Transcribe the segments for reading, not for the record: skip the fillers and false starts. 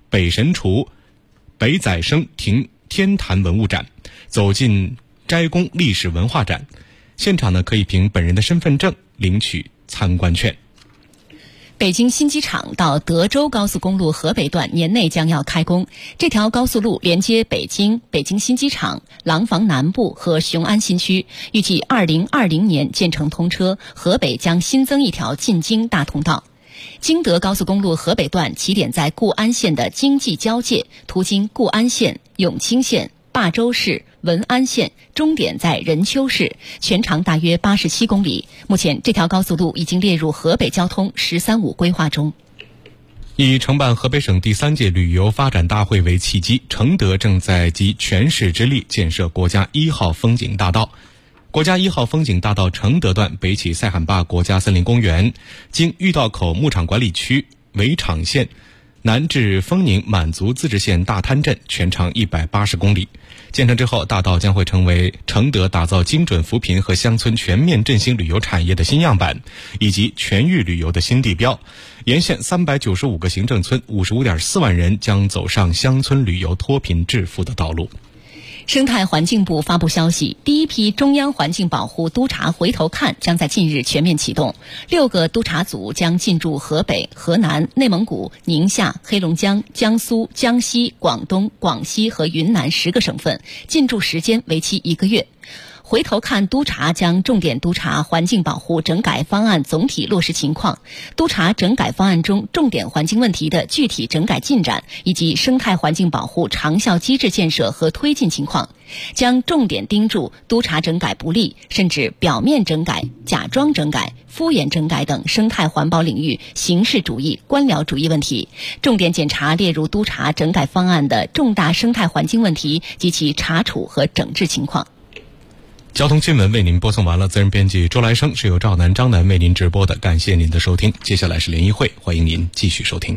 北神厨北载生亭天坛文物展，走进斋宫历史文化展。现场呢可以凭本人的身份证领取参观券。 北京新机场到德州高速公路河北段年内将要开工。这条高速路连接北京新机场、廊坊南部和雄安新区，预计2020年建成通车。河北将新增一条进京大通道。京德高速公路河北段起点在固安县的京冀交界，途经固安县、永清县、霸州市、文安县，终点在任丘市，全长大约87公里。目前这条高速路已经列入河北交通“十三五”规划中。 以承办河北省第3届旅游发展大会为契机，承德正在集全市之力建设国家1号风景大道。国家1号风景大道承德段北起塞罕坝国家森林公园，经峪道口牧场管理区、围场县，南至丰宁满族自治县大滩镇，全长180公里。建成之后，大道将会成为承德打造精准扶贫和乡村全面振兴旅游产业的新样板，以及全域旅游的新地标。沿线395个行政村，55.4万人将走上乡村旅游脱贫致富的道路。 生态环境部发布消息，第一批中央环境保护督察回头看将在近日全面启动，6个督察组将进驻河北、河南、内蒙古、宁夏、黑龙江、江苏、江西、广东、广西和云南10个省份，进驻时间为期1个月。回头看督察将重点督查环境保护整改方案总体落实情况，督查整改方案中重点环境问题的具体整改进展，以及生态环境保护长效机制建设和推进情况，将重点盯住督查整改不力甚至表面整改、假装整改、敷衍整改等生态环保领域形式主义、官僚主义问题，重点检查列入督查整改方案的重大生态环境问题及其查处和整治情况。 交通新闻为您播送完了，责任编辑周来生，是由赵南、张楠为您直播的，感谢您的收听。接下来是联谊会，欢迎您继续收听。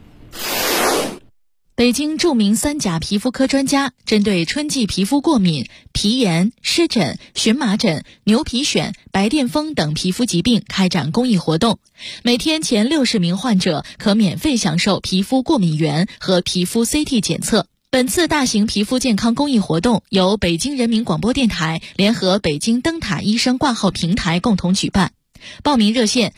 北京著名3甲皮肤科专家针对春季皮肤过敏、皮炎、湿疹、荨麻疹、牛皮癣、白癜风等皮肤疾病开展公益活动，每天前60名患者可免费享受皮肤过敏原和皮肤 CT 检测。本次大型皮肤健康公益活动由北京人民广播电台联合北京灯塔医生挂号平台共同举办。报名热线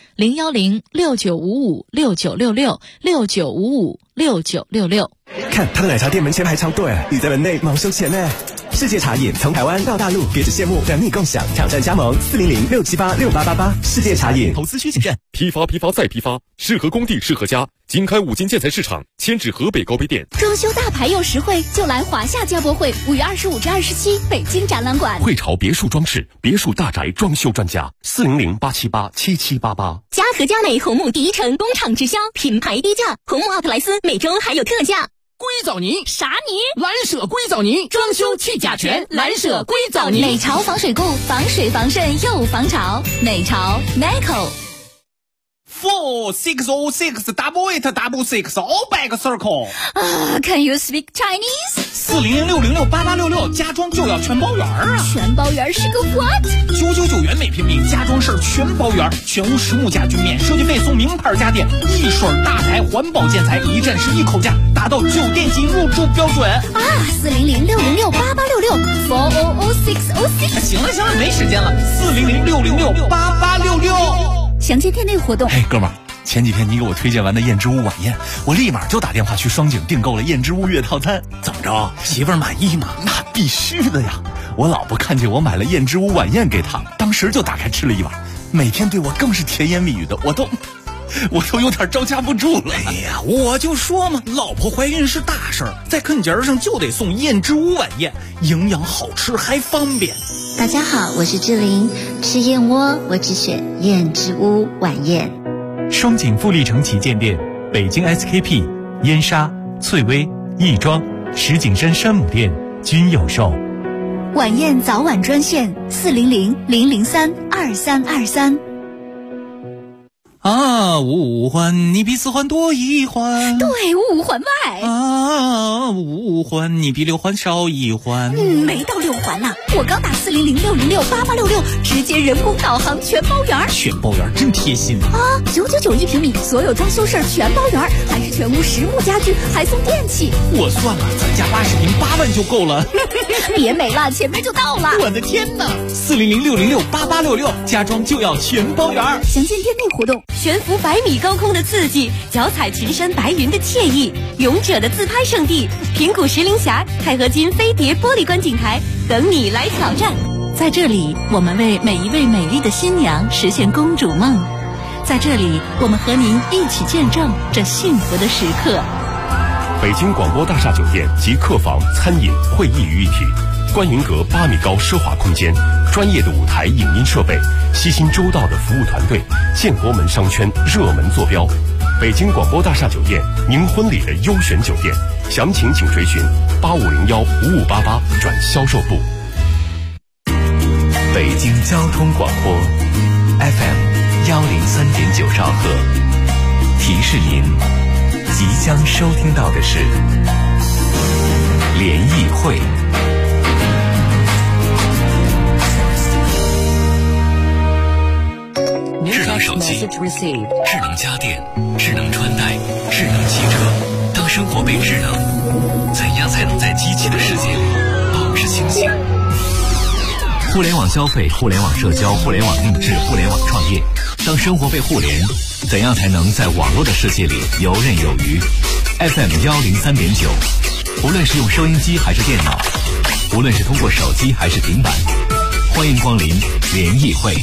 010-6955-6966，6955-6966。 看他的奶茶店门前排长队，你在门内忙收钱呢。世界茶饮从台湾到大陆，别致羡慕，等你共享，挑战加盟400-678-6888。世界茶饮。 投资需谨慎。批发再批发，适合工地适合家。经开5金建材市场迁至河北高碑店。 装修大牌又实惠，就来华夏家博会5月25至27北京展览馆。 汇潮别墅装饰、别墅大宅装修专家，400-878-7788。 嘉禾佳美红木第一城工厂直销，品牌低价，红木奥特莱斯每周还有特价。 硅藻泥啥泥？ 蓝舍硅藻泥，装修去甲醛，蓝舍硅藻泥。 美潮防水固，防水防渗又防潮。美潮 460668866 all back circle。 Can you speak Chinese？ 400-666-8866，家装就要全包圆啊！ 全包圆是个 what ？999元每平米，家装事儿全包圆，全屋实木家具免设计费，送名牌家电，一水大牌环保建材，一站式一口价，达到酒店级入住标准啊！400-606-8866，400-606。 行了，没时间了，400-666-8866。 详见店内活动。 哥们儿，前几天你给我推荐完的燕之屋晚宴，我立马就打电话去双井订购了燕之屋月套餐。怎么着，媳妇儿满意吗？那必须的呀！我老婆看见我买了燕之屋晚宴给她，当时就打开吃了一碗，每天对我更是甜言蜜语的，我都有点招架不住了。 哎呀，我就说嘛，老婆怀孕是大事儿，在坑节上就得送燕之屋晚宴，营养好吃还方便。 大家好，我是志玲，吃燕窝我只选燕之屋晚宴。 双井富力城旗舰店、北京 SKP、燕莎、翠微、亦庄、石景山山姆店均有售。 晚宴早晚专线400-003-2323。 啊，五环你比四环多一环， 对，五环外啊，五环你比六环少一环。 没到6环呢，我刚打400-606-8866，直接人工导航全包圆。 全包圆真贴心啊！999一平米，所有装修事儿全包圆，还是全屋实木家具，还送电器。 我算了，咱家80平8万就够了。 别美了，前面就到了。 我的天哪！400-606-8866，家装就要全包圆。 详见店内活动。 悬浮100米高空的刺激，脚踩群山白云的惬意，勇者的自拍圣地平谷石林峡钛合金飞碟玻璃观景台等你来挑战。 在这里，我们为每一位美丽的新娘实现公主梦。在这里，我们和您一起见证这幸福的时刻。 北京广播大厦酒店集客房、餐饮、会议于一体，观云阁8米高奢华空间，专业的舞台影音设备，悉心周到的服务团队，建国门商圈热门坐标。北京广播大厦酒店，您婚礼的优选酒店，详情请垂询8501-5588转销售部。 北京交通广播 FM103.9兆赫，提示您即将收听到的是联谊会。智能手机、智能家电、智能穿戴、智能汽车。当生活被智能，怎样才能在机器的世界里保持清醒？互联网消费、互联网社交、互联网定制、互联网创业。当生活被互联，怎样才能在网络的世界里游刃有余？ FM103.9，无论是用收音机还是电脑，无论是通过手机还是平板，欢迎光临联谊会。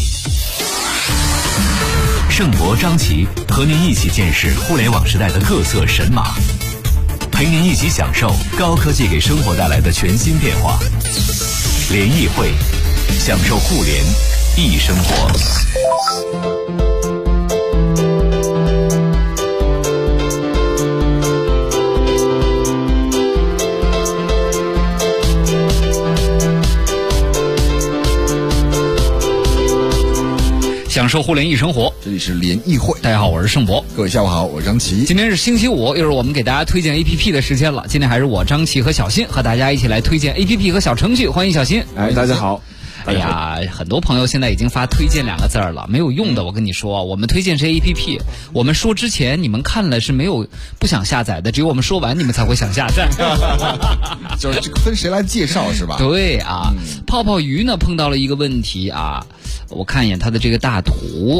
盛博、张琪和您一起见识互联网时代的各色神马，陪您一起享受高科技给生活带来的全新变化。联谊会，享受互联易生活。 享受互联易生活， 这里是联谊会。 大家好，我是盛博。 各位下午好，我是张琪。 今天是星期五，又是我们给大家推荐 APP 的时间了。今天还是我张琪和小新和大家一起来推荐 APP 和小程序。欢迎小新。 哎，大家好。 哎呀，很多朋友现在已经发推荐2个字了，没有用的。我跟你说，我们推荐这 APP， 我们说之前你们看了是没有不想下载的，只有我们说完你们才会想下载。 就是这个分谁来介绍是吧？ 对啊，泡泡鱼呢碰到了一个问题啊，我看一眼他的这个大图，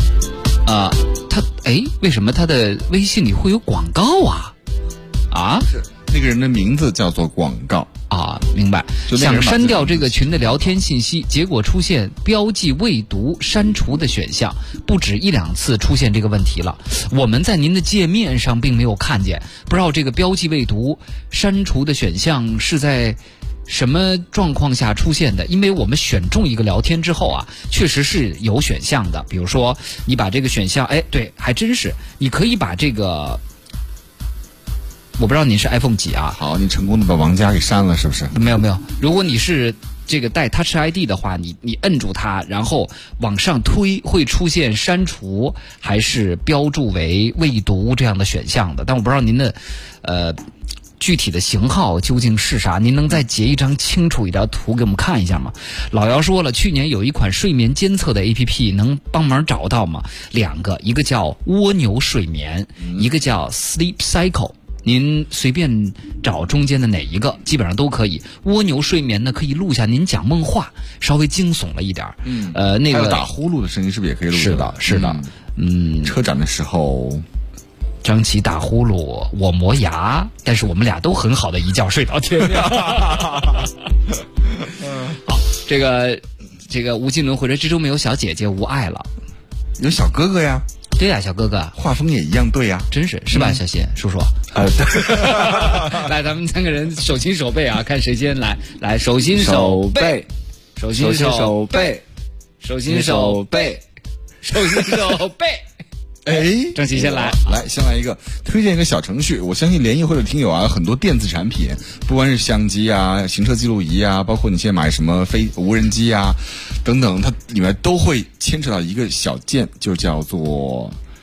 为什么他的微信里会有广告啊？啊？ 是那个人的名字叫做广告。 啊，明白。想删掉这个群的聊天信息，结果出现标记未读删除的选项，不止1、2次出现这个问题了。我们在您的界面上并没有看见，不知道这个标记未读删除的选项是在什么状况下出现的。因为我们选中一个聊天之后啊，确实是有选项的。比如说你把这个选项，对，还真是你可以把这个，我不知道你是 iPhone 几啊？ 好，你成功的把王佳给删了，是不是？ 没有。如果你是这个带 Touch ID 的话，你摁住它，然后往上推，会出现删除还是标注为未读这样的选项的。但我不知道您的具体的型号究竟是啥？您能再截一张清楚一点图给我们看一下吗？老姚说了，去年有一款睡眠监测的 APP， 能帮忙找到吗？2个，一个叫蜗牛睡眠，一个叫 Sleep Cycle。您随便找中间的哪一个，基本上都可以。蜗牛睡眠呢，可以录下您讲梦话，稍微惊悚了一点。那个打呼噜的声音是不是也可以录？ 是的。 车展的时候， 张琪打呼噜，我磨牙，但是我们俩都很好的一觉睡到天亮。好，这个吴金伦或者这周没有小姐姐无爱了， 有小哥哥呀。 对呀，小哥哥， 画风也一样对呀， 真是吧，小新叔叔？来，咱们3个人手心手背啊，看谁先来。来，手心手背，手心手背，手心手背，手心手背。张琪先来， 先来一个推荐一个小程序。我相信联谊会的听友啊，很多电子产品，不管是相机啊、行车记录仪啊，包括你现在买什么无人机啊等等，它里面都会牵扯到一个小件，就叫做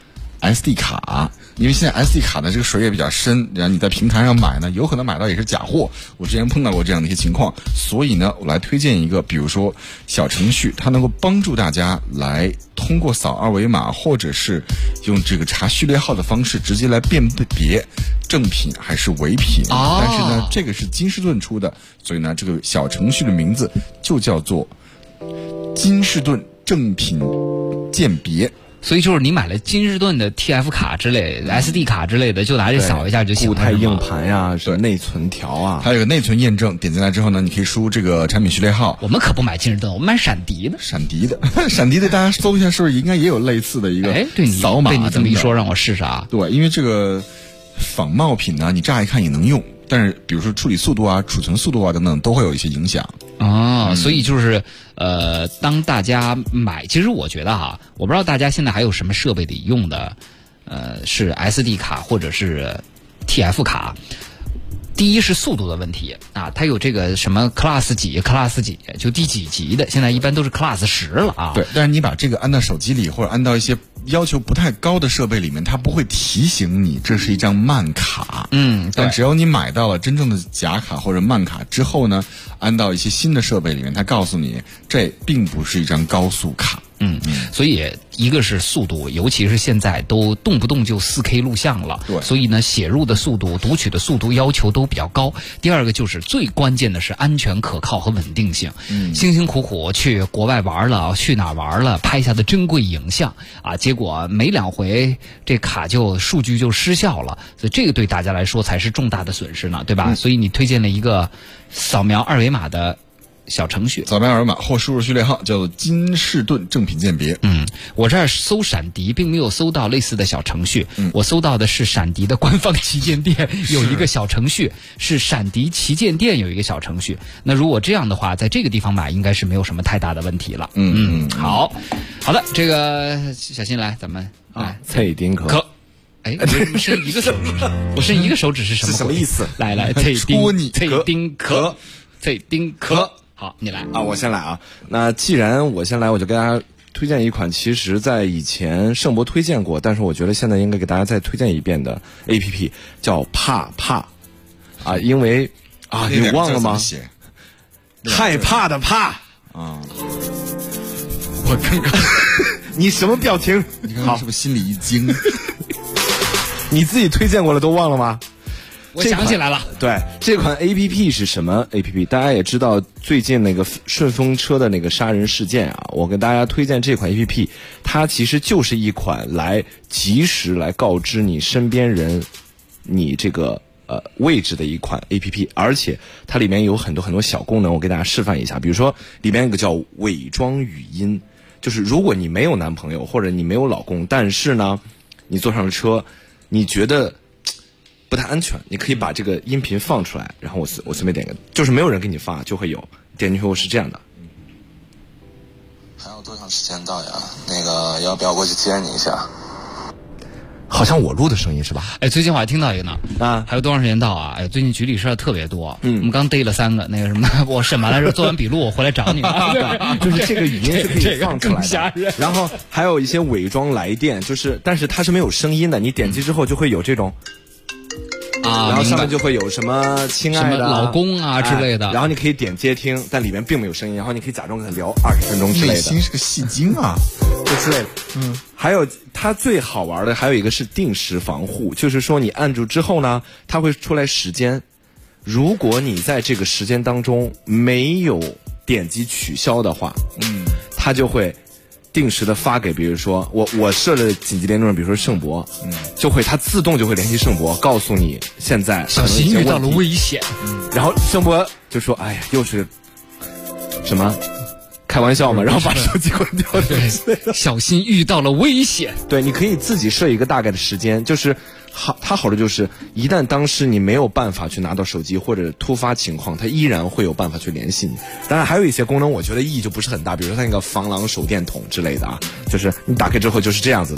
SD 卡，因为现在 SD 卡的这个水也比较深，然后你在平台上买呢，有可能买到也是假货。我之前碰到过这样的一些情况，所以呢，我来推荐一个，比如说小程序，它能够帮助大家来通过扫二维码，或者是用这个查序列号的方式，直接来辨别正品还是伪品。但是呢，这个是金士顿出的，所以呢，这个小程序的名字就叫做金士顿正品鉴别。 所以就是你买了金士顿的 TF 卡之类的、SD 卡之类的，就拿这扫一下就行了。 固态硬盘呀，是内存条啊， 还有个内存验证。点进来之后呢，你可以输这个产品序列号。 我们可不买金士顿，我们买闪迪的。 闪迪的，大家搜一下，是不是应该也有类似的一个扫码？ 被你这么一说，让我试试啊。 对，因为这个仿冒品呢，你乍一看也能用，但是比如说处理速度啊、储存速度啊等等，都会有一些影响。 所以就是当大家买，其实我觉得哈，我不知道大家现在还有什么设备里用的，是 SD 卡或者是 TF 卡。第一是速度的问题啊，它有这个什么 Class 几，就第几级的，现在一般都是 Class 10了啊。 对，但是你把这个安到手机里，或者安到一些要求不太高的设备里面，它不会提醒你这是一张慢卡。但只要你买到了真正的假卡或者慢卡之后呢，安到一些新的设备里面，它告诉你这并不是一张高速卡。 所以一个是速度，尤其是现在都动不动就 4K 录像了， 对， 所以呢写入的速度、读取的速度要求都比较高。第二个就是最关键的是安全可靠和稳定性。辛辛苦苦去国外玩了，去哪玩了，拍下的珍贵影像啊，结果没2回这卡数据就失效了，所以这个对大家来说才是重大的损失呢，对吧？所以你推荐了一个扫描二维码的小程序， 扫描二维码后输入序列号，叫做金士顿正品鉴别。 我这儿搜闪迪并没有搜到类似的小程序，我搜到的是闪迪的官方旗舰店有一个小程序，是闪迪旗舰店有一个小程序。那如果这样的话，在这个地方买应该是没有什么太大的问题了。好的，这个小新来，咱们来脆丁壳。 为什么伸一个手指？我伸一个手指是什么？ 是什么意思？ 来，脆丁壳。好，你来啊！我先来啊。那既然我先来，我就给大家推荐一款，其实在以前盛博推荐过，但是我觉得现在应该给大家再推荐一遍的 APP， 叫怕啊，因为啊，你忘了吗？害怕的怕啊！ 我刚刚你什么表情？ 你刚刚是不是心里一惊？ 你自己推荐过了都忘了吗？ 我想起来了， 对，这款 APP 是什么 APP？ 大家也知道最近那个顺风车的那个杀人事件啊，我给大家推荐这款 APP， 它其实就是一款来及时来告知你身边人你这个位置的一款 APP， 而且它里面有很多小功能，我给大家示范一下。比如说里面有个叫伪装语音，就是如果你没有男朋友或者你没有老公，但是呢你坐上了车，你觉得不太安全，你可以把这个音频放出来，然后我随便点个，就是没有人给你发就会有，点进去后是这样的。 还有多长时间到呀？那个要不要过去接你一下？ 好像我录的声音是吧？ 最近我还听到一个呢啊，还有多长时间到啊？最近局里事儿特别多，我们刚逮了3个，那个什么，我审完了之后做完笔录，我回来找你们。 就是这个语音是可以放出来的，然后还有一些伪装来电，但是它是没有声音的，你点击之后就会有这种。然后上面就会有什么亲爱的、 什么老公啊之类的， 然后你可以点接听，但里面并没有声音，然后你可以假装跟他聊20分钟之类的。 内心是个戏精啊， 就之类的。还有它最好玩的还有一个是定时防护，就是说你按住之后呢，它会出来时间，如果你在这个时间当中没有点击取消的话，它就会定时的发给，比如说我设了紧急联络人，比如说盛博，就会它自动就会联系盛博，告诉你现在小新遇到了危险， 然后盛博就说：“哎呀，又是什么开玩笑嘛？”然后把手机关掉。 对，小新遇到了危险。 对，你可以自己设一个大概的时间，就是它好的就是，一旦当时你没有办法去拿到手机或者突发情况，它依然会有办法去联系你。当然还有一些功能，我觉得意义就不是很大，比如说它那个防狼手电筒之类的啊，就是你打开之后就是这样子的，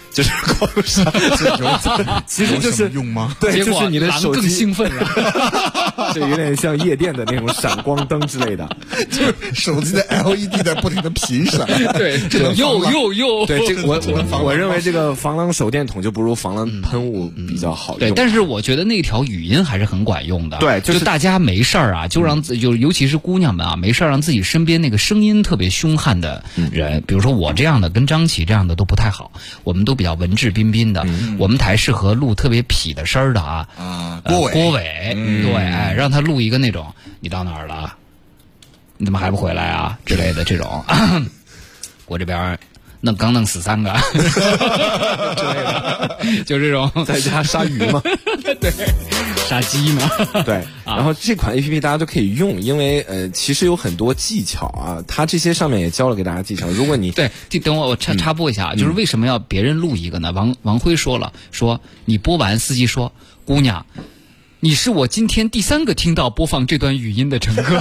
就是光闪，其实就是用吗？ 对，就是你的手机更兴奋了， 就有点像夜店的那种闪光灯之类的， 就是手机的 LED 在不停的频闪。 对，这个又， 对这个我认为这个防狼手电筒就不如防狼喷雾比较好用。 对，但是我觉得那条语音还是很管用的。 对， 就大家没事儿啊，就让尤其是姑娘们啊，没事儿让自己身边那个声音特别凶悍的人，比如说我这样的，跟张琪这样的都不太好，我们都比较文质彬彬的。我们台适合录特别痞的声儿的啊，郭伟，对，哎，让他录一个那种你到哪儿了？你怎么还不回来啊？之类的这种，我这边刚弄死3个之类的，就这种在家杀鱼嘛， 对，杀鸡呢， 对。然后这款 APP 大家都可以用，因为其实有很多技巧啊，它这些上面也教了给大家技巧。如果你对，等我插播一下，就是为什么要别人录一个呢？王辉说了，说你播完，司机说，姑娘，你是我今天第3个听到播放这段语音的乘客。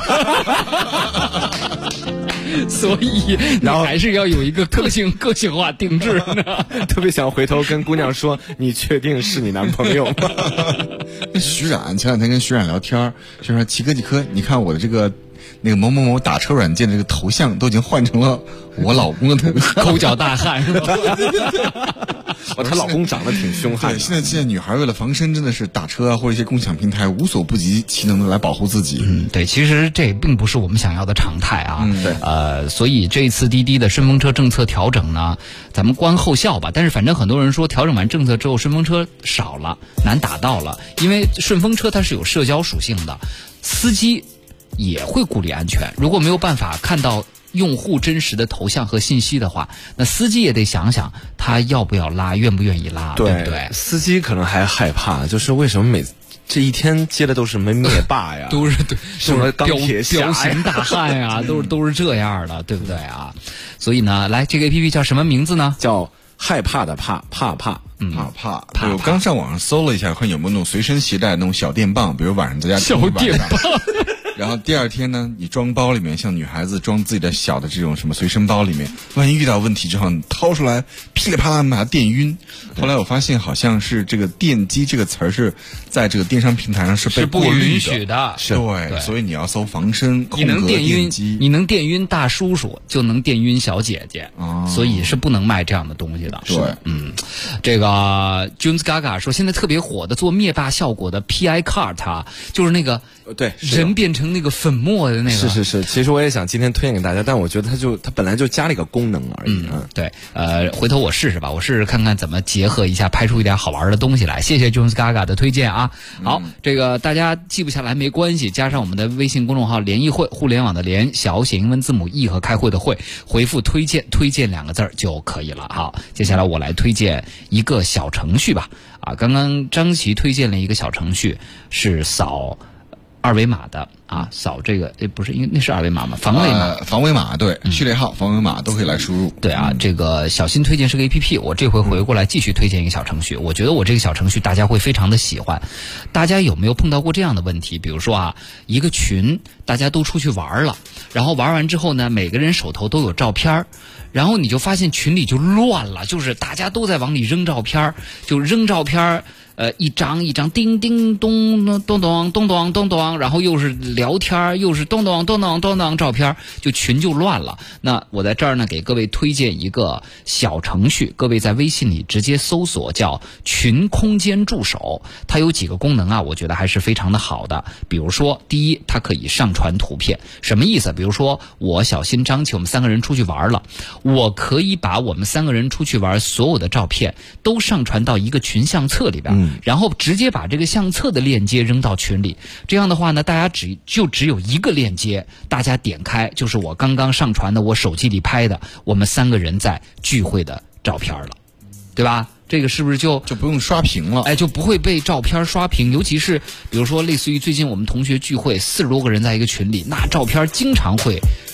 所以你还是要有一个个性化定制呢。 特别想回头跟姑娘说，你确定是你男朋友吗？ 徐冉前两天跟徐冉聊天，就说齐哥，你看我的这个那个某某某打车软件的这个头像都已经换成了我老公的头像， 抠脚大汉是吧？ 她老公长得挺凶悍的。 现在女孩为了防身，真的是打车啊或者一些共享平台无所不及其能的来保护自己。 对，其实这并不是我们想要的常态啊。 对， 所以这一次滴滴的顺风车政策调整呢，咱们观后效吧。但是反正很多人说调整完政策之后，顺风车少了，难打到了，因为顺风车它是有社交属性的，司机也会顾虑安全。如果没有办法看到用户真实的头像和信息的话，那司机也得想想他要不要拉，愿不愿意拉，对不对？ 司机可能还害怕，就是为什么这一天接的都是什么灭霸呀， 都是对什么钢铁侠、 彪形大汉呀，都是这样的，对不对啊？所以呢，来这个 APP 叫什么名字呢？ 叫害怕的怕。 我刚上网上搜了一下，看有没有那种随身携带的那种小电棒，比如晚上在家小电棒。 然后第二天呢，你装包里面，像女孩子装自己的小的这种什么随身包里面，万一遇到问题之后，你掏出来噼里啪啦把它电晕。后来我发现好像是这个电击这个词儿是在这个电商平台上是被不允许的， 对，所以你要搜防身空格电击。 你能电晕大叔叔，就能电晕小姐姐，所以是不能卖这样的东西的。 对， 这个 Jones Gaga 说，现在特别火的做灭霸效果的 PI Cart，就是那个对人变成那个粉末的那个。 是，其实我也想今天推荐给大家，但我觉得它本来就加了一个功能而已。 对，回头我试试吧，我试试看看怎么结合一下，拍出一点好玩的东西来。谢谢 Jones Gaga 的推荐啊。好，这个大家记不下来没关系，加上我们的微信公众号联谊会，互联网的联，小写英文字母 E 和开会的会，回复推荐2个字就可以了。好，接下来我来推荐一个小程序吧。刚刚张琪推荐了一个小程序，是扫二维码的啊，扫这个不是，因为那是二维码吗？防伪码对，序列号、防伪码都可以来输入。 对啊，这个小新推荐是个 APP， 我这回回过来继续推荐一个小程序。我觉得我这个小程序大家会非常的喜欢。大家有没有碰到过这样的问题？比如说一个群大家都出去玩了，然后玩完之后呢，每个人手头都有照片，然后你就发现群里就乱了，就是大家都在往里扔照片，就扔照片。一张一张叮叮咚咚咚咚咚咚咚，然后又是聊天，又是咚咚咚咚咚咚照片，就群就乱了。那我在这儿呢，给各位推荐一个小程序，各位在微信里直接搜索叫群空间助手，它有几个功能啊，我觉得还是非常的好的。比如说，第一，它可以上传图片，什么意思？比如说我小新张琪我们3个人出去玩了，我可以把我们3个人出去玩所有的照片都上传到一个群相册里边。然后直接把这个相册的链接扔到群里，这样的话呢，大家只有一个链接，大家点开就是我刚刚上传的我手机里拍的我们3个人在聚会的照片了，对吧？这个是不是就不用刷屏了？ 就不会被照片刷屏。尤其是比如说类似于最近我们同学聚会，40多个人在一个群里，那照片经常会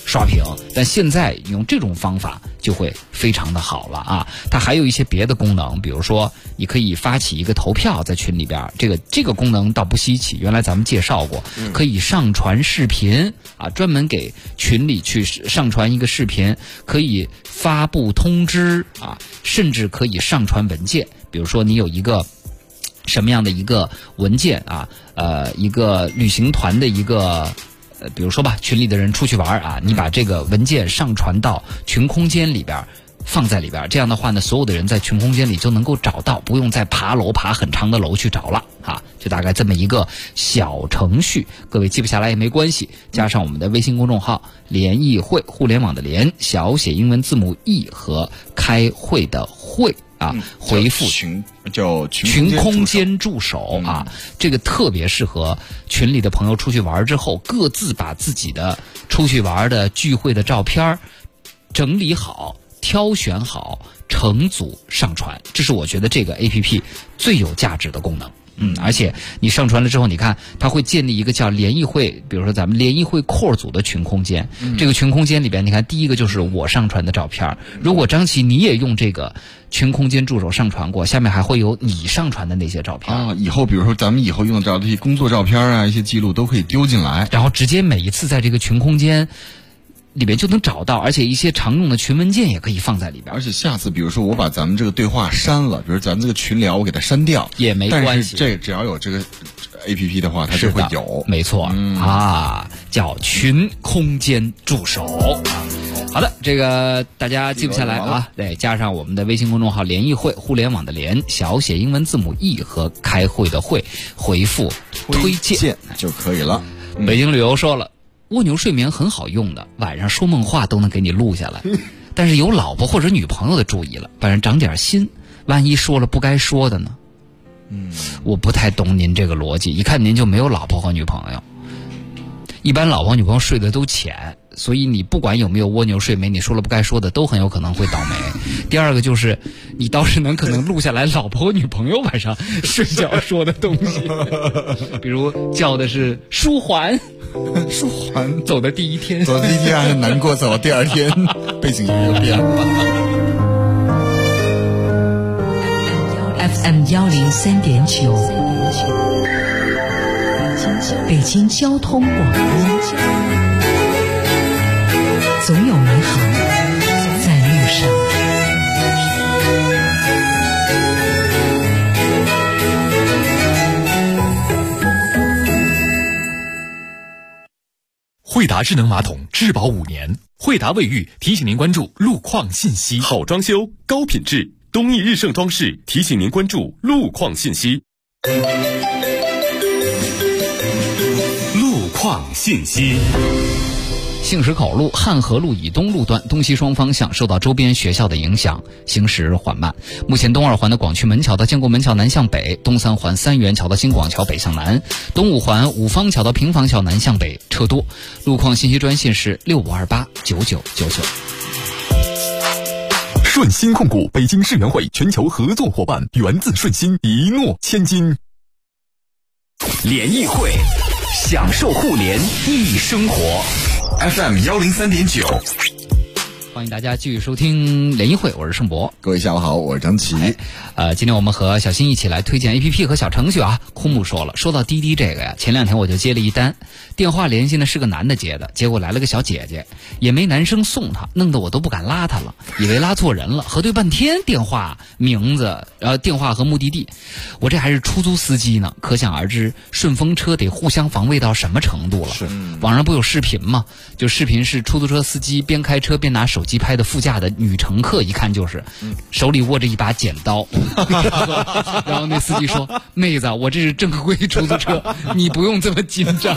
刷屏。但现在用这种方法就会非常的好了啊！它还有一些别的功能，比如说你可以发起一个投票在群里边，这个功能倒不稀奇，原来咱们介绍过，可以上传视频啊，专门给群里去上传一个视频，可以发布通知啊，甚至可以上传文件，比如说你有一个什么样的一个文件啊，一个旅行团的一个。比如说吧，群里的人出去玩啊，你把这个文件上传到群空间里边，放在里边，这样的话呢，所有的人在群空间里就能够找到，不用再爬很长的楼去找了啊。就大概这么一个小程序，各位记不下来也没关系，加上我们的微信公众号“联谊会”，互联网的联，小写英文字母 E 和开会的会。啊，回复群空间助手啊，这个特别适合群里的朋友出去玩之后，各自把自己的出去玩的聚会的照片整理好、挑选好、成组上传，这是我觉得这个 APP 最有价值的功能。而且你上传了之后，你看它会建立一个叫联谊会，比如说咱们联谊会 core 组的群空间，这个群空间里边，你看第一个就是我上传的照片，如果张琪你也用这个群空间助手上传过，下面还会有你上传的那些照片啊。以后比如说咱们以后用的这些工作照片啊，一些记录都可以丢进来， 然后直接每一次在这个群空间里边就能找到，而且一些常用的群文件也可以放在里边。 而且下次比如说我把咱们这个对话删了，比如咱们这个群聊我给它删掉也没关系， 但是这只要有这个 APP 的话它就会有， 没错啊，叫群空间助手。好的，这个大家记不下来啊，对，加上我们的微信公众号“联谊会”，互联网的联，小写英文字母 E 和开会的会，回复推荐就可以了。 北京旅游说了，蜗牛睡眠很好用的，晚上说梦话都能给你录下来。但是有老婆或者女朋友的注意了，反正长点心，万一说了不该说的呢？我不太懂您这个逻辑，一看您就没有老婆和女朋友。一般老婆女朋友睡得都浅，所以你不管有没有蜗牛睡眠，你说了不该说的都很有可能会倒霉。第二个就是你倒是可能录下来老婆和女朋友晚上睡觉说的东西，比如叫的是舒缓走的第一天还是难过走的第二天，背景音乐变了。 FM 103.9，北京交通广播，总有美好在路上。 惠达智能马桶质保5年，惠达卫浴提醒您关注路况信息。 好装修，高品质，东义日盛装饰提醒您关注路况信息。路况信息。 杏石口路、汉河路以东路段东西双方向受到周边学校的影响，行驶缓慢。目前东二环的广渠门桥到建国门桥南向北，东三环三元桥到新广桥北向南，东五环五方桥到平房桥南向北车多。路况信息专线是65289999。 顺鑫控股北京世园会全球合作伙伴，源自顺鑫，一诺千金。 联谊会，享受互联易生活。FM 103.9， 欢迎大家继续收听联谊会，我是盛博。 各位下午好，我是张琪。 今天我们和小新一起来推荐 APP 和小程序啊。枯木说了，说到滴滴这个呀，前2天我就接了一单，电话联系呢是个男的接的，结果来了个小姐姐，也没男生送他，弄得我都不敢拉他了，以为拉错人了，核对半天电话名字，电话和目的地，我这还是出租司机呢，可想而知顺风车得互相防卫到什么程度了。是，网上不有视频吗？就视频是出租车司机边开车边拿手机拍的副驾的女乘客，一看就是手里握着一把剪刀。然后那司机说：“妹子，我这是正规出租车，你不用这么紧张。”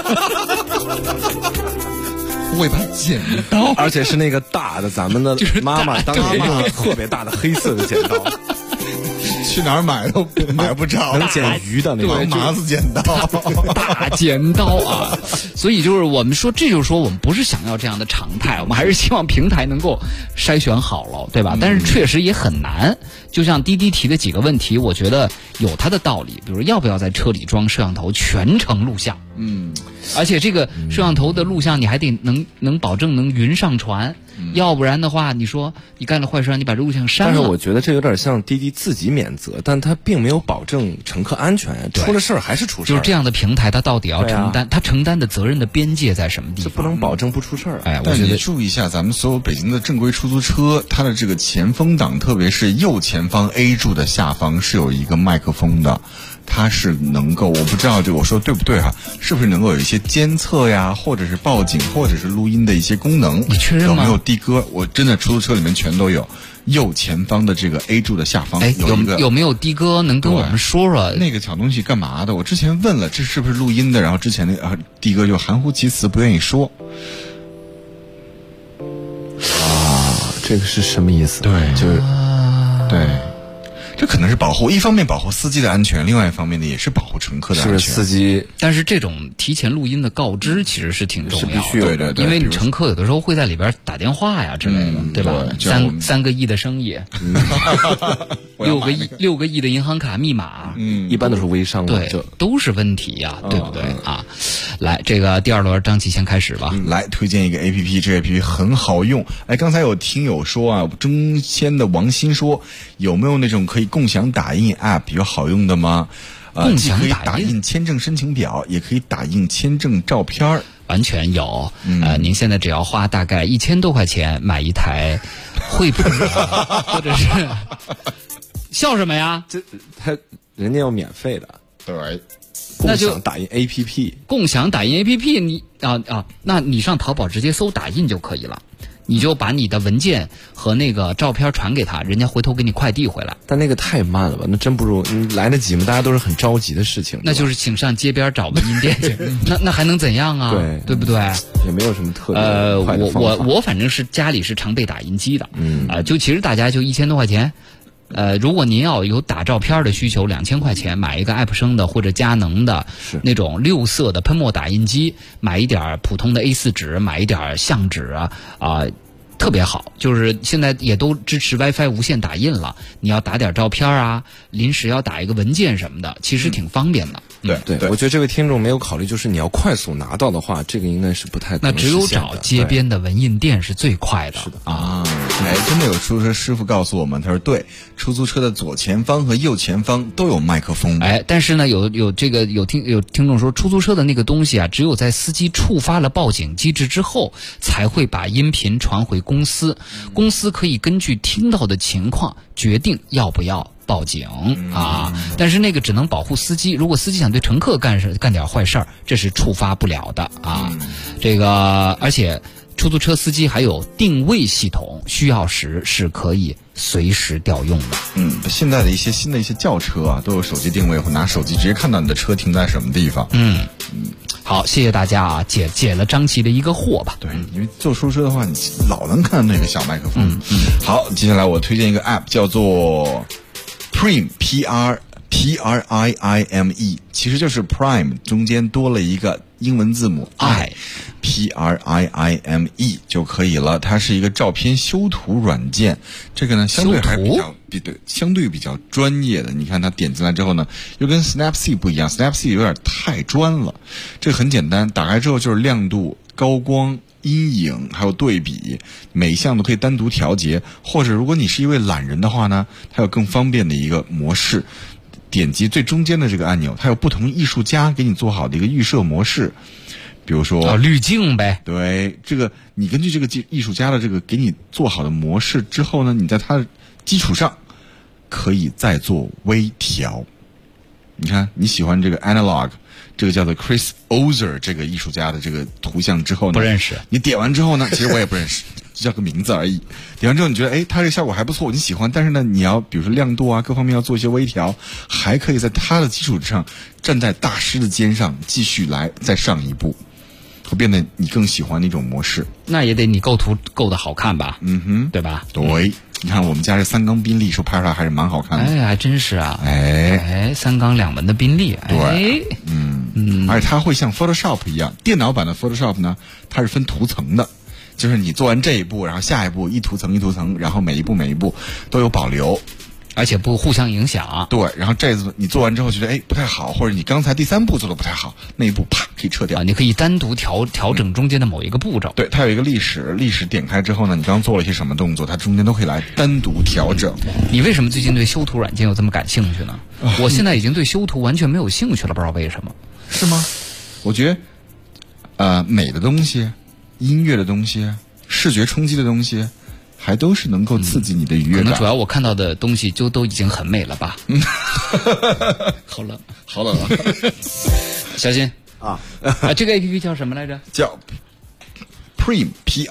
我一把剪刀， 而且是那个大的，咱们的妈妈当年用的特别大的黑色的剪刀。 去哪儿买都买不着， 能剪鱼的那种麻子剪刀， 大剪刀啊！所以就是我们说，这就是说我们不是想要这样的常态，我们还是希望平台能够筛选好了，对吧？但是确实也很难。就像滴滴提的几个问题，我觉得有它的道理，比如要不要在车里装摄像头全程录像？而且这个摄像头的录像你还得能保证能云上传，要不然的话，你说你干了坏事，你把这录像删了。 但是我觉得这有点像滴滴自己免责，但他并没有保证乘客安全，出了事儿还是出事儿。 就是这样的平台，它到底要承担，它承担的责任的边界在什么地方？ 这不能保证不出事儿。 我觉得注意一下，咱们所有北京的正规出租车，它的这个前风挡，特别是右前方 A 柱的下方是有一个麦克风的。它是能够，我不知道这个我说对不对哈，是不是能够有一些监测呀，或者是报警，或者是录音的一些功能？ 你确认吗？ 有没有的哥？我真的出租车里面全都有。右前方的这个 A 柱的下方， 有没有的哥能跟我们说说那个小东西干嘛的？我之前问了，这是不是录音的？然后之前的的哥就含糊其辞，不愿意说。 这个是什么意思？ 对，就是对。这可能是保护，一方面保护司机的安全，另外一方面呢也是保护乘客的安全。 是司机， 但是这种提前录音的告知其实是挺重要的， 是必须的， 因为乘客有的时候会在里边打电话呀之类的，对吧？3个亿的生意，6个亿的银行卡密码， 一般都是微商， 对，都是问题呀，对不对啊？来，这个第二轮张琪先开始吧。 来推荐一个 APP， 这 APP 很好用。刚才有听友说啊，中签的王鑫说，有没有那种可以共享打印 App 有好用的吗？既可以打印签证申请表，也可以打印签证照片， 完全有。您现在只要花大概1000多块钱买一台惠普，或者是笑什么呀？ 人家要免费的， 对。 共享打印 APP， 共享打印 APP， 你那你上淘宝直接搜打印就可以了。你就把你的文件和那个照片传给他，人家回头给你快递回来。 但那个太慢了吧？那真不如你来得及吗？大家都是很着急的事情。 那就是请上街边找文印店去。那还能怎样啊？对不对？ 也没有什么特别快的方法。 我反正是家里是常备打印机的。就其实大家就1000多块钱。如果您要有打照片的需求，2000块钱买一个爱普生的或者佳能的那种6色的喷墨打印机，买一点普通的 A4 纸，买一点相纸特别好。就是现在也都支持 WiFi 无线打印了，你要打点照片啊，临时要打一个文件什么的，其实挺方便的。 对，我觉得这位听众没有考虑，就是你要快速拿到的话，这个应该是不太可能实现的。 那只有找街边的文印店是最快的。 是的真的有出租车师傅告诉我们，他说对，出租车的左前方和右前方都有麦克风。 但是呢，有听众说，出租车的那个东西啊，只有在司机触发了报警机制之后，才会把音频传回公司，公司可以根据听到的情况决定要不要报警但是那个只能保护司机，如果司机想对乘客干点坏事儿，这是触发不了的这个而且出租车司机还有定位系统，需要时是可以随时调用的。 现在的一些新的一些轿车都有手机定位，或拿手机直接看到你的车停在什么地方。 好，谢谢大家解了张琪的一个惑吧。 对，因为坐出租车的话，你老能看到那个小麦克风。好，接下来我推荐一个 App， 叫做 Prime Prime， 其实就是 Prime 中间多了一个英文字母 Prime 就可以了。它是一个照片修图软件，这个呢相对还相对比较专业的。你看它点进来之后呢，又跟 Snapseed 不一样， Snapseed 有点太专了。这个很简单，打开之后就是亮度、高光、阴影还有对比，每一项都可以单独调节。或者如果你是一位懒人的话呢，它有更方便的一个模式，点击最中间的这个按钮，它有不同艺术家给你做好的一个预设模式。比如说滤镜呗， 对，这个你根据这个艺术家的这个给你做好的模式之后呢，你在它的基础上可以再做微调。你看你喜欢这个 analog， 这个叫做 Chris Ozer 这个艺术家的这个图像之后呢， 不认识。 你点完之后呢，其实我也不认识，就叫个名字而已。点完之后你觉得它这个效果还不错，你喜欢，但是呢你要比如说亮度啊各方面要做一些微调，还可以在它的基础之上站在大师的肩上继续来再上一步，会变得你更喜欢那种模式。 那也得你构图构得好看吧， 对吧？ 对。 你看我们家这3缸宾利，说拍出来还是蛮好看的。 哎，还真是啊。 哎 ，3缸2门的宾利。 对，而且它会像 Photoshop 一样，电脑版的 Photoshop 呢，它是分图层的，就是你做完这一步，然后下一步一图层一图层，然后每一步都有保留。 而且不互相影响。 对，然后这次你做完之后觉得不太好，或者你刚才第3步做的不太好，那一步啪可以撤掉。 你可以单独调整中间的某一个步骤。 对，它有一个历史点开之后呢，你刚做了一些什么动作，它中间都可以来单独调整。 你为什么最近对修图软件有这么感兴趣呢？我现在已经对修图完全没有兴趣了，不知道为什么。 是吗？我觉得美的东西、音乐的东西、视觉冲击的东西，还都是能够刺激你的愉悦感。 可能主要我看到的东西就都已经很美了吧。好冷， 好冷啊！ 小心啊！这个 APP 叫什么来着？ 叫 Prime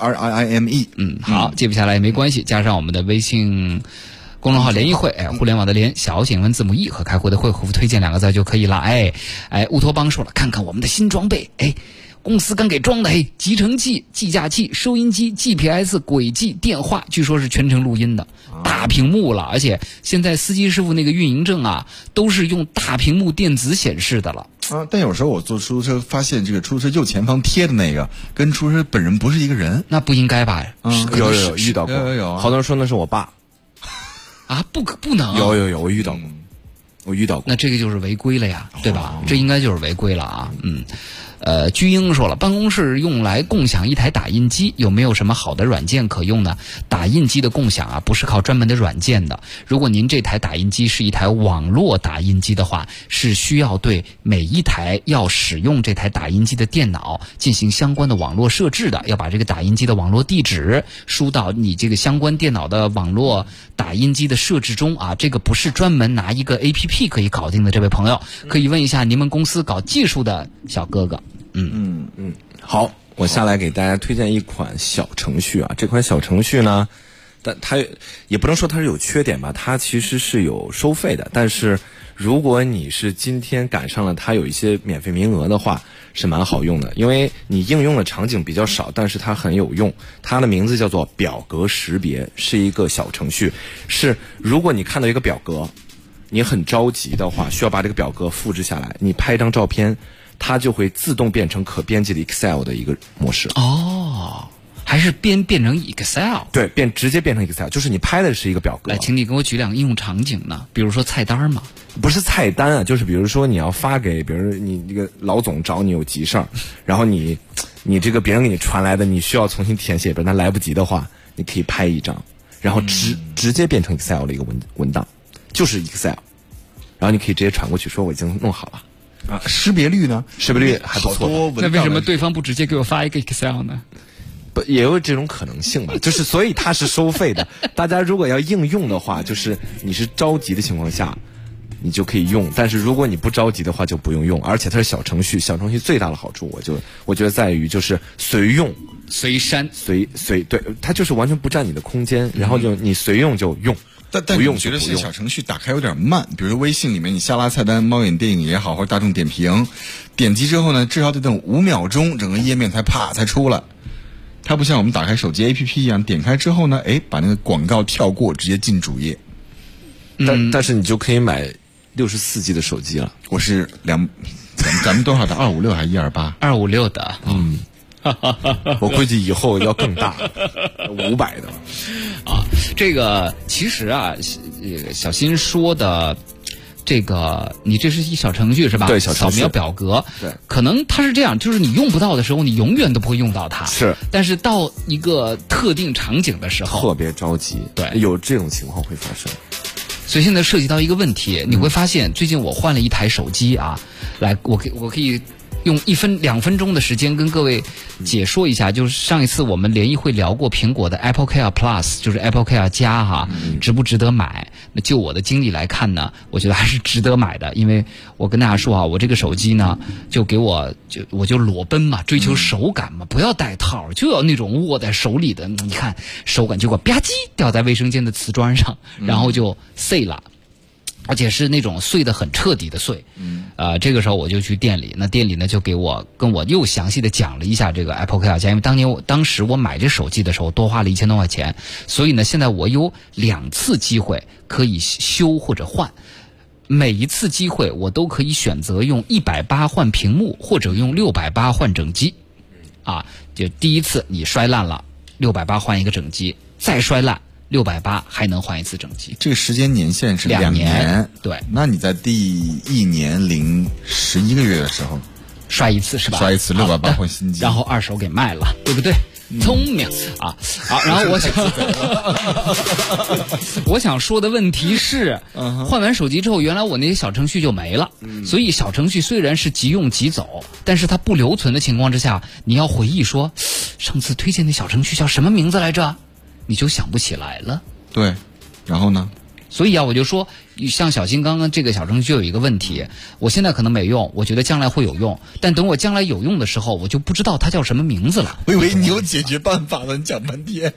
Prime。 好，记不下来也没关系，加上我们的微信公众号联谊会，互联网的联，小写英文字母 E 和开会的会，回复推荐2个字就可以了。乌托邦说了，看看我们的新装备，公司刚给装的，集成器、计价器、收音机、GPS、轨迹、电话，据说是全程录音的，大屏幕了，而且现在司机师傅那个运营证啊，都是用大屏幕电子显示的了。 但有时候我坐出租车发现这个出租车右前方贴的那个跟出租车本人不是一个人， 那不应该吧？ 有遇到过， 有， 好多人说那是我爸。 啊，不能。 有，我遇到过。 那这个就是违规了呀，对吧？这应该就是违规了啊。居英说了，办公室用来共享一台打印机，有没有什么好的软件可用呢？打印机的共享啊，不是靠专门的软件的。如果您这台打印机是一台网络打印机的话，是需要对每一台要使用这台打印机的电脑进行相关的网络设置的，要把这个打印机的网络地址输到你这个相关电脑的网络打印机的设置中啊。这个不是专门拿一个 APP 可以搞定的，这位朋友可以问一下你们公司搞技术的小哥哥。 好，我下来给大家推荐一款小程序啊。这款小程序呢，但它也不能说它是有缺点吧，它其实是有收费的。但是如果你是今天赶上了它有一些免费名额的话，是蛮好用的，因为你应用的场景比较少，但是它很有用。它的名字叫做表格识别，是一个小程序。是如果你看到一个表格，你很着急的话，需要把这个表格复制下来，你拍一张照片，它就会自动变成可编辑的 Excel 的一个模式。 还是变成 Excel？ 对，直接变成 Excel， 就是你拍的是一个表格。 来，请你给我举2个应用场景呢？比如说菜单嘛？ 不是菜单啊，就是比如说你要发给，比如你这个老总找你有急事儿，然后你这个别人给你传来的，你需要重新填写，本来来不及的话，你可以拍一张，然后直接变成 Excel 的一个文档，就是 Excel， 然后你可以直接传过去，说我已经弄好了。 识别率呢？ 识别率还不错。 那为什么对方不直接给我发一个 Excel 呢？ 也有这种可能性吧，就是所以它是收费的。大家如果要应用的话，就是你是着急的情况下，你就可以用；但是如果你不着急的话，就不用用。而且它是小程序，小程序最大的好处，我觉得在于就是随用、 随删、 随对，它就是完全不占你的空间，然后就你随用就用。 但我觉得现在小程序打开有点慢，比如说微信里面你下拉菜单、猫眼电影也好，或者大众点评，点击之后呢，至少得等5秒钟，整个页面才出来。它不像我们打开手机 APP 一样，点开之后呢，把那个广告跳过，直接进主页。 但是你就可以买64G 的手机了。 我是咱们多少的256还是 128？256的。 我估计以后要更大，500的。 这个其实啊，小新说的。这个你这是一小程序是吧？ 对，小程序扫描表格。 对， 可能它是这样，就是你用不到的时候，你永远都不会用到它。 是， 但是到一个特定场景的时候， 特别着急。 对， 有这种情况会发生。 所以现在涉及到一个问题，你会发现最近我换了一台手机啊，来，我可以用2分钟的时间跟各位解说一下，就是上一次我们联谊会聊过苹果的 Apple Care Plus， 就是 Apple Care 加哈，值不值得买？那就我的经历来看呢，我觉得还是值得买的，因为我跟大家说啊，我这个手机呢，我就裸奔嘛，追求手感嘛，不要带套，就要那种握在手里的，你看手感，结果吧唧掉在卫生间的瓷砖上，然后就碎了。 而且是那种碎得很彻底的碎。这个时候我就去店里，那店里呢就跟我又详细的讲了一下这个 Apple Care 加，因为当时我买这手机的时候多花了1000多块钱，所以呢现在我有2次机会可以修或者换。每一次机会我都可以选择用180换屏幕，或者用680换整机。就第一次你摔烂了，680换一个整机，再摔烂680还能换一次整机。 这个时间年限是2年。 对， 那你在第1年零11个月的时候摔一次是吧？ 摔一次680换新机， 然后二手给卖了，对不对？聪明啊！好，然后我想说的问题是，换完手机之后，原来我那些小程序就没了。所以小程序虽然是即用即走，但是它不留存的情况之下，你要回忆说，上次推荐的小程序叫什么名字来着？你就想不起来了。 对，然后呢？ 所以我就说，像小新刚刚这个小程序就有一个问题，我现在可能没用，我觉得将来会有用，但等我将来有用的时候，我就不知道它叫什么名字了。 我以为你有解决办法了，你讲半天。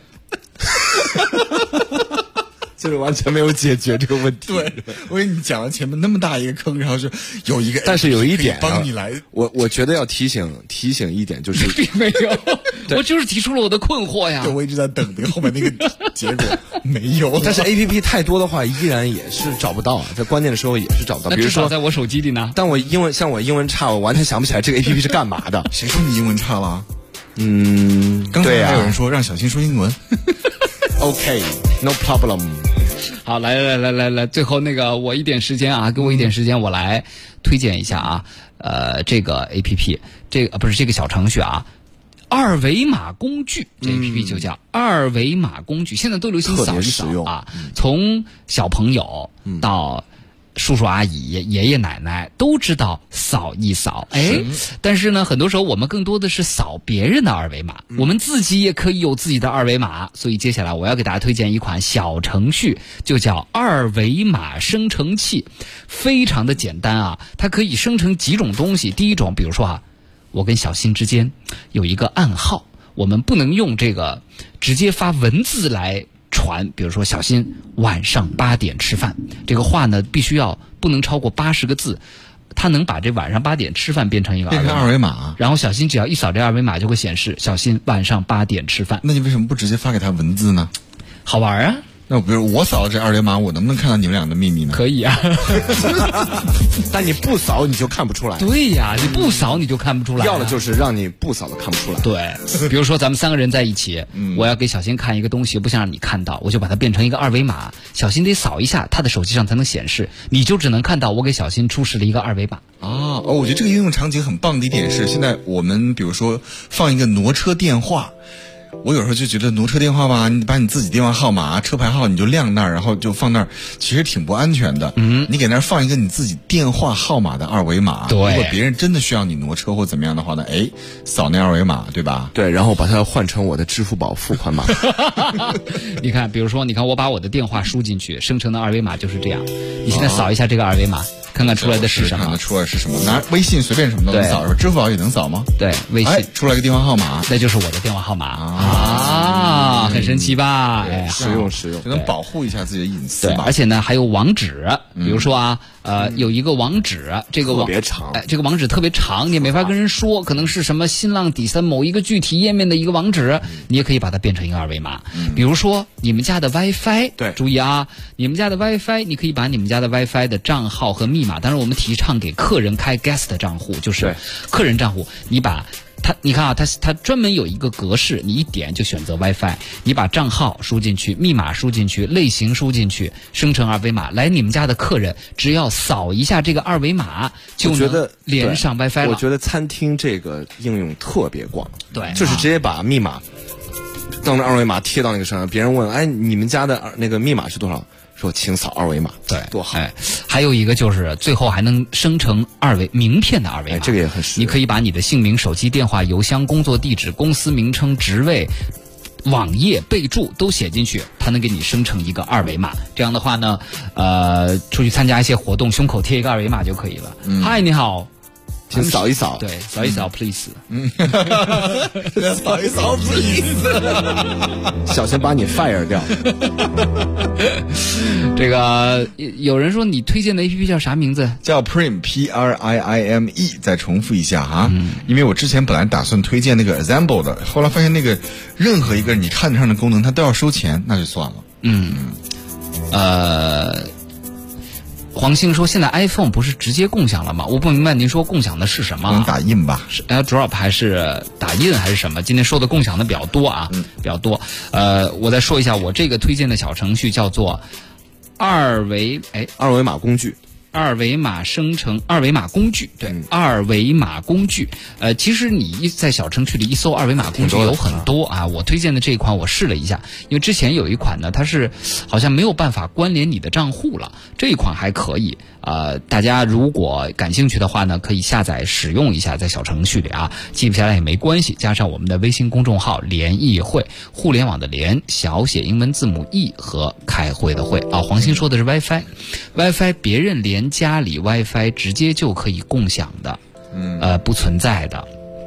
就是完全没有解决这个问题。 对，我以为你讲了前面那么大一个坑，然后是有一个， 但是有一点帮你来， 我觉得要提醒一点，就是并没有，我就是提出了我的困惑呀。 对，我一直在等那个后面那个结果没有。 但是 APP 太多的话，依然也是找不到，在关键的时候也是找不到。比如说在我手机里呢， 但我英文差，我完全想不起来这个 APP 是干嘛的。 谁说你英文差了？刚才还有人说让小新说英文。 OK, no problem。 好，来，最后那个我一点时间啊，给我一点时间，我来推荐一下啊，这个 APP， 不是这个小程序啊，二维码工具，这 APP 就叫二维码工具，现在都流行扫一扫啊，从小朋友到叔叔阿姨、爷爷奶奶都知道扫一扫，但是呢，很多时候我们更多的是扫别人的二维码，我们自己也可以有自己的二维码。所以接下来我要给大家推荐一款小程序，就叫二维码生成器，非常的简单啊，它可以生成几种东西。第一种，比如说啊，我跟小新之间有一个暗号，我们不能用这个直接发文字来传，比如说小新晚上8点吃饭，这个话呢必须不能超过80个字，他能把这晚上8点吃饭变成一个二维码， 然后小新只要一扫这二维码就会显示小新晚上8点吃饭。 那你为什么不直接发给他文字呢？ 好玩啊。 那比如我扫了这二维码，我能不能看到你们俩的秘密呢？ 可以啊。 但你不扫你就看不出来。 对呀，你不扫你就看不出来。 要的就是让你不扫都看不出来。 对，比如说咱们3个人在一起，我要给小新看一个东西，不想让你看到，我就把它变成一个二维码，小新得扫一下，他的手机上才能显示，你就只能看到我给小新出示了一个二维码。 我觉得这个应用场景很棒的一点是，现在我们比如说放一个挪车电话。我有时候就觉得挪车电话吧，你把你自己电话号码、车牌号你就亮那儿，然后就放那儿，其实挺不安全的。你给那儿放一个你自己电话号码的二维码，如果别人真的需要你挪车或怎么样的话呢，扫那二维码，对吧？ 对，然后把它换成我的支付宝付款码。 你看，比如说，我把我的电话输进去，生成的二维码就是这样。你现在扫一下这个二维码，看看出来的是什么？ 看得出来是什么？拿微信随便什么都能扫，是吧？支付宝也能扫吗？ 对，微信出来个电话号码， 那就是我的电话号码很神奇吧？ 实用， 就能保护一下自己的隐私吧。 而且呢，还有网址，比如说有一个网址，这个特别长， 这个网址特别长，你也没法跟人说，可能是什么新浪底下某一个具体页面的一个网址，你也可以把它变成一个二维码。比如说你们家的 WiFi， 对， 注意啊，你们家的 WiFi， 你可以把你们家的 WiFi 的账号和密码，当然我们提倡给客人开 guest 账户，就是客人账户，你看啊，它专门有一个格式，你一点就选择 WiFi， 你把账号输进去，密码输进去，类型输进去，生成二维码。来你们家的客人只要扫一下这个二维码，就能连上 WiFi 了。 我觉得餐厅这个应用特别广， 对， 就是直接把密码当成二维码贴到那个上，别人问，你们家的那个密码是多少？说请扫二维码， 对， 多好。 还有一个就是最后还能生成名片的二维码， 这个也很实用。 你可以把你的姓名、手机电话、邮箱、工作地址、公司名称、职位、网页备注都写进去，它能给你生成一个二维码。这样的话呢，出去参加一些活动，胸口贴一个二维码就可以了。嗨，你好， 先扫一扫， 对，扫一扫 please， 扫一扫 please， 小心把你 fire 掉。 这个有人说你推荐的 APP 叫啥名字？ 叫 Prime Prime。再重复一下哈，因为我之前本来打算推荐那个 Assemble 的，后来发现那个任何一个你看得上的功能，它都要收钱，那就算了。 黄兴说现在 iPhone 不是直接共享了吗？我不明白您说共享的是什么？ 能打印吧？ 是 AirDrop 还是打印还是什么？今天说的共享的比较多啊，比较多。我再说一下，我这个推荐的小程序叫做二维码工具。二维码生成二维码工具，对，二维码工具。其实你在小程序里一搜二维码工具有很多啊。我推荐的这一款我试了一下，因为之前有一款呢，它是好像没有办法关联你的账户了，这一款还可以。大家如果感兴趣的话呢，可以下载使用一下，在小程序里啊，记不下来也没关系，加上我们的微信公众号联谊会，互联网的联，小写英文字母 E 和开会的会啊。黄鑫说的是 WiFi 别人连家里 WiFi 直接就可以共享的，不存在的。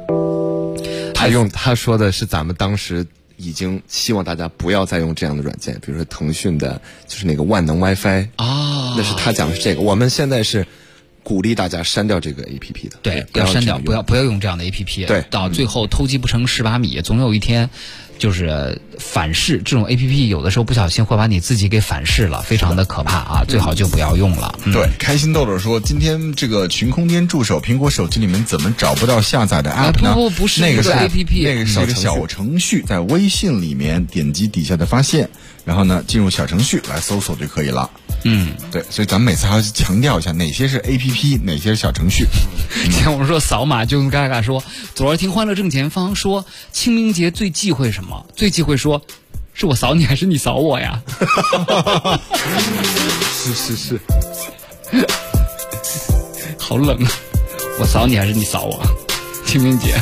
他说的是咱们当时已经希望大家不要再用这样的软件，比如说腾讯的就是那个万能 WiFi 那是他讲的是这个。我们现在是鼓励大家删掉这个 APP 的， 对，要删掉，不要用这样的 APP， 对， 到最后偷鸡不成蚀把米，总有一天就是反噬。这种 APP 有的时候不小心会把你自己给反噬了，非常的可怕啊，最好就不要用了。 对，开心豆豆说今天这个群空间助手苹果手机里面怎么找不到下载的 app 呢？ 不是那个是 APP， 那个是一个小程序，在微信里面点击底下的发现，然后呢进入小程序来搜索就可以了。对，所以咱们每次还要强调一下哪些是 APP， 哪些是小程序。 像我们说扫码，就跟嘎嘎说，昨儿听欢乐正前方说清明节最忌讳什么？最忌讳说是我扫你还是你扫我呀？ 是， 好冷啊！我扫你还是你扫我？清明节。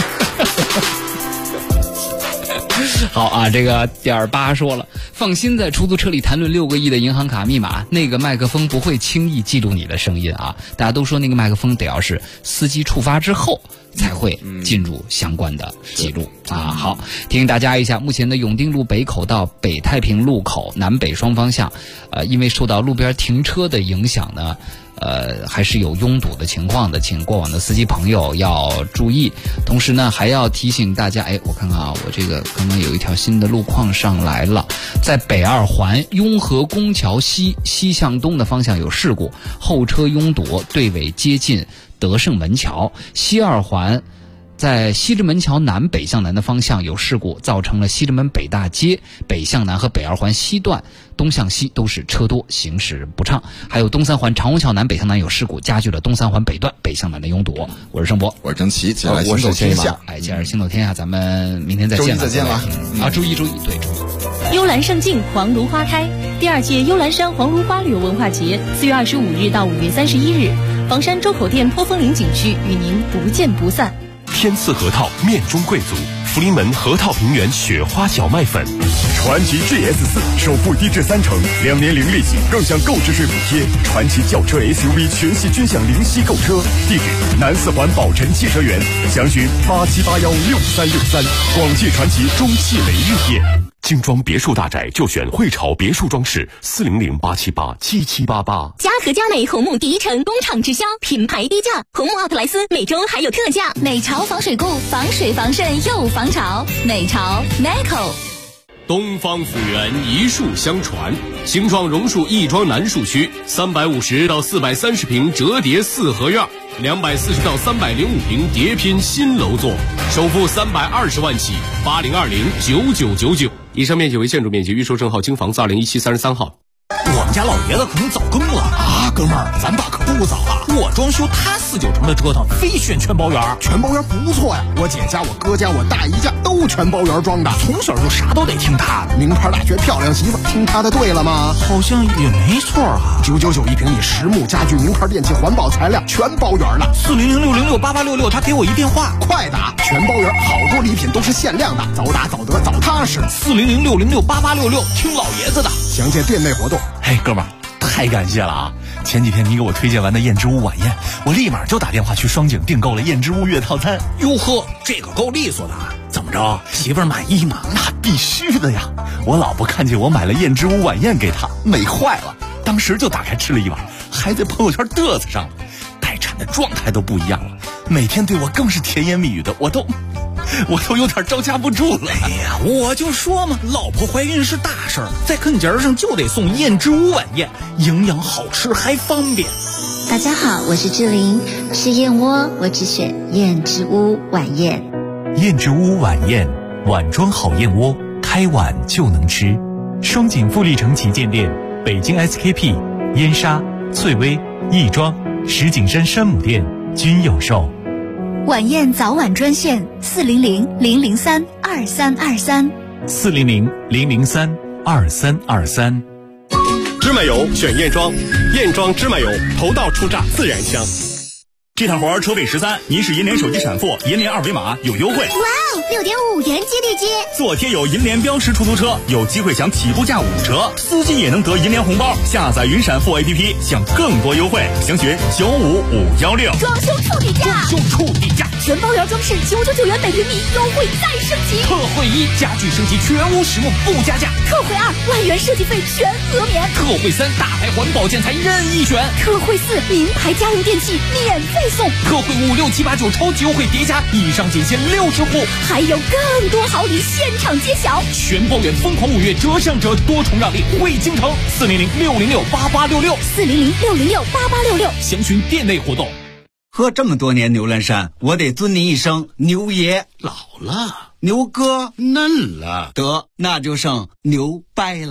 好啊，这个点8说了，放心在出租车里谈论6个亿的银行卡密码，那个麦克风不会轻易记录你的声音啊！大家都说那个麦克风得要是司机触发之后才会进入相关的记录啊。好，提醒大家一下，目前的永定路北口到北太平路口南北双方向，因为受到路边停车的影响呢，还是有拥堵的情况的，请过往的司机朋友要注意。同时呢，还要提醒大家，我看看啊，我这个刚刚有一条新的路况上来了，在北二环雍和宫桥西向东的方向有事故，后车拥堵，队尾接近德胜门桥。西二环在西直门桥南北向南的方向有事故，造成了西直门北大街北向南和北二环西段东向西都是车多，行驶不畅。还有东三环长虹桥南北向南有事故，加剧了东三环北段北向南的拥堵。我是盛博， 我是郑奇，接下来行走天下。 接下来行走天下，咱们明天再见了。 再见了啊！注意，对，注意。 幽兰胜境，黄芦花开。第2届幽兰山黄芦花旅游文化节4月25日到5月31日，房山周口店坡峰岭景区与您不见不散。 天赐核桃面中贵族，福临门核桃平原雪花小麦粉， 传祺 GS4 首付低至30%，2年零利息，更享购置税补贴。传祺轿车 SUV 全系均享零息购车。地址：南4环宝辰汽车园，详询87816363。广汽传祺中汽雷日业。 精装别墅大宅就选汇潮别墅装饰，400-878-7788。 嘉禾佳美红木第一城工厂直销，品牌低价，红木奥特莱斯每周还有特价。美潮防水固，防水防渗又防潮。美潮 Meco。 东方府源一树相传，新创榕树亦庄南树区350到430平折叠4合院，240到305平叠拼新楼座，首付320万起，80209999。以上面积为建筑面积，预售证号京房子201733号。 我们家老爷子可能早更了啊，哥们儿，咱爸可不早啊！我装修，他4、9成的折腾，非选全包圆。 全包圆不错呀，我姐家、我哥家、我大姨家都全包圆装的， 从小就啥都得听他的。 名牌大学漂亮媳妇，听他的对了吗？ 好像也没错啊。 999一平米，实木家具、名牌电器、环保材料，全包圆了。 40060688866，他给我一电话， 快打！全包圆，好多礼品都是限量的，早打早得早踏实。 40060688866，听老爷子的。 详见店内活动。 嘿，哥们儿， 太感谢了啊！前几天你给我推荐完的燕之屋晚宴，我立马就打电话去双井订购了燕之屋月套餐。 哟呵，这个够利索的，怎么着，媳妇儿满意吗？ 那必须的呀！我老婆看见我买了燕之屋晚宴给她，美坏了，当时就打开吃了一碗，还在朋友圈嘚瑟上了。待产的状态都不一样了，每天对我更是甜言蜜语的，我都有点招架不住了。 哎呀，我就说嘛，老婆怀孕是大事儿，在坑节上就得送燕之屋晚宴，营养好吃还方便。 大家好，我是志玲，吃燕窝我只选燕之屋晚宴。 燕之屋晚宴，碗装好燕窝，开碗就能吃。双井富力城旗舰店、北京 SKP、燕莎、翠微、亦庄、石景山山姆店均有售。 晚宴早晚专线400-003-2323。 400-003-2323。 芝麻油选燕庄，燕庄芝麻油头道出榨自然香。 这趟活车费13，您是银联手机产妇，银联二维码有优惠。 哇哦，6.5元接地接。 做贴有银联标识出租车，有机会享起步价5折，司机也能得银联红包。下载云闪付 APP， 享更多优惠。详询95516。 装修处底价， 装修处底价， 全包圆装饰999元每平米，优惠再升级。 特惠1，家具升级全屋实木不加价。 特惠2，万元设计费全额免。 特惠3，大牌环保建材任意选。 特惠4，名牌家用电器免费送。 特惠5、6、7、8、9超级优惠叠加，以上仅限60户， 还有更多好礼现场揭晓。 全包圆疯狂5月折上折，多重让利惠京城。400-606-8866。 400-606-8866。 详询店内活动。 喝这么多年牛栏山，我得尊您一声牛爷。 老了， 牛哥嫩了， 得那就剩牛掰了。